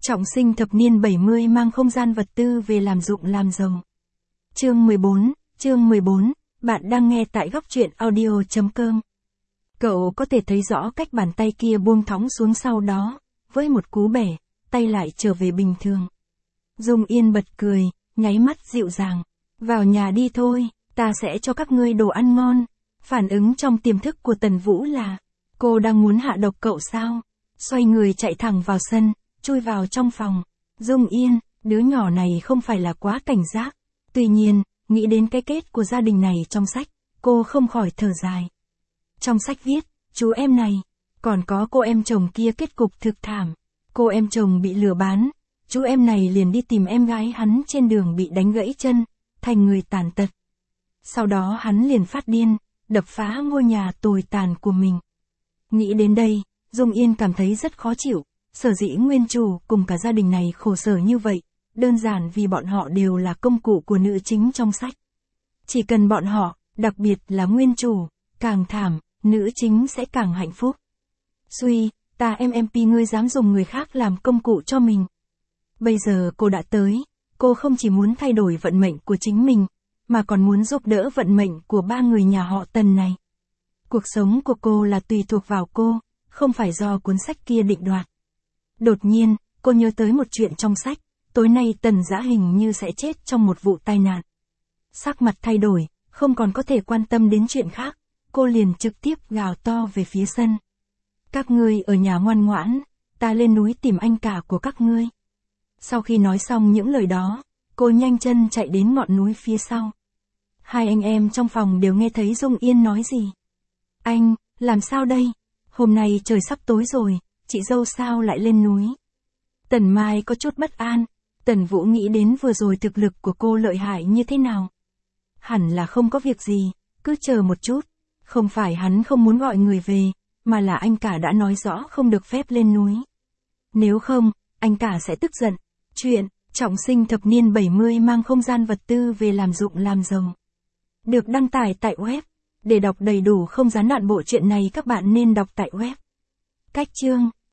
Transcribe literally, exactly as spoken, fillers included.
Trọng sinh thập niên bảy mươi mang không gian vật tư về làm dụng làm giàu. Chương mười bốn, chương mười bốn, bạn đang nghe tại góc truyện audio chấm com. Cậu có thể thấy rõ cách bàn tay kia buông thõng xuống sau đó, với một cú bẻ, tay lại trở về bình thường. Dung Yên bật cười, nháy mắt dịu dàng. Vào nhà đi thôi, ta sẽ cho các ngươi đồ ăn ngon. Phản ứng trong tiềm thức của Tần Vũ là, cô đang muốn hạ độc cậu sao? Xoay người chạy thẳng vào sân, chui vào trong phòng. Dung Yên, đứa nhỏ này không phải là quá cảnh giác. Tuy nhiên, nghĩ đến cái kết của gia đình này trong sách, cô không khỏi thở dài. Trong sách viết, chú em này, còn có cô em chồng kia kết cục thực thảm. Cô em chồng bị lừa bán, chú em này liền đi tìm em gái hắn trên đường bị đánh gãy chân, thành người tàn tật. Sau đó hắn liền phát điên, đập phá ngôi nhà tồi tàn của mình. Nghĩ đến đây, Dung Yên cảm thấy rất khó chịu. Sở dĩ nguyên chủ cùng cả gia đình này khổ sở như vậy, đơn giản vì bọn họ đều là công cụ của nữ chính trong sách. Chỉ cần bọn họ, đặc biệt là nguyên chủ, càng thảm, nữ chính sẽ càng hạnh phúc. Suy, ta em em pi ngươi dám dùng người khác làm công cụ cho mình. Bây giờ cô đã tới, cô không chỉ muốn thay đổi vận mệnh của chính mình, mà còn muốn giúp đỡ vận mệnh của ba người nhà họ Tần này. Cuộc sống của cô là tùy thuộc vào cô, không phải do cuốn sách kia định đoạt. Đột nhiên, cô nhớ tới một chuyện trong sách, tối nay Tần Dã hình như sẽ chết trong một vụ tai nạn. Sắc mặt thay đổi, không còn có thể quan tâm đến chuyện khác, cô liền trực tiếp gào to về phía sân. Các ngươi ở nhà ngoan ngoãn, ta lên núi tìm anh cả của các ngươi. Sau khi nói xong những lời đó, cô nhanh chân chạy đến ngọn núi phía sau. Hai anh em trong phòng đều nghe thấy Dung Yên nói gì. Anh, làm sao đây? Hôm nay trời sắp tối rồi, chị dâu sao lại lên núi? Tần Mai có chút bất an, Tần Vũ nghĩ đến vừa rồi thực lực của cô lợi hại như thế nào. Hẳn là không có việc gì, cứ chờ một chút. Không phải hắn không muốn gọi người về, mà là anh cả đã nói rõ không được phép lên núi. Nếu không, anh cả sẽ tức giận. Chuyện, trọng sinh thập niên bảy mươi mang không gian vật tư về làm dụng làm giàu. Được đăng tải tại web. Để đọc đầy đủ không gián đoạn bộ truyện này các bạn nên đọc tại web. Cách chương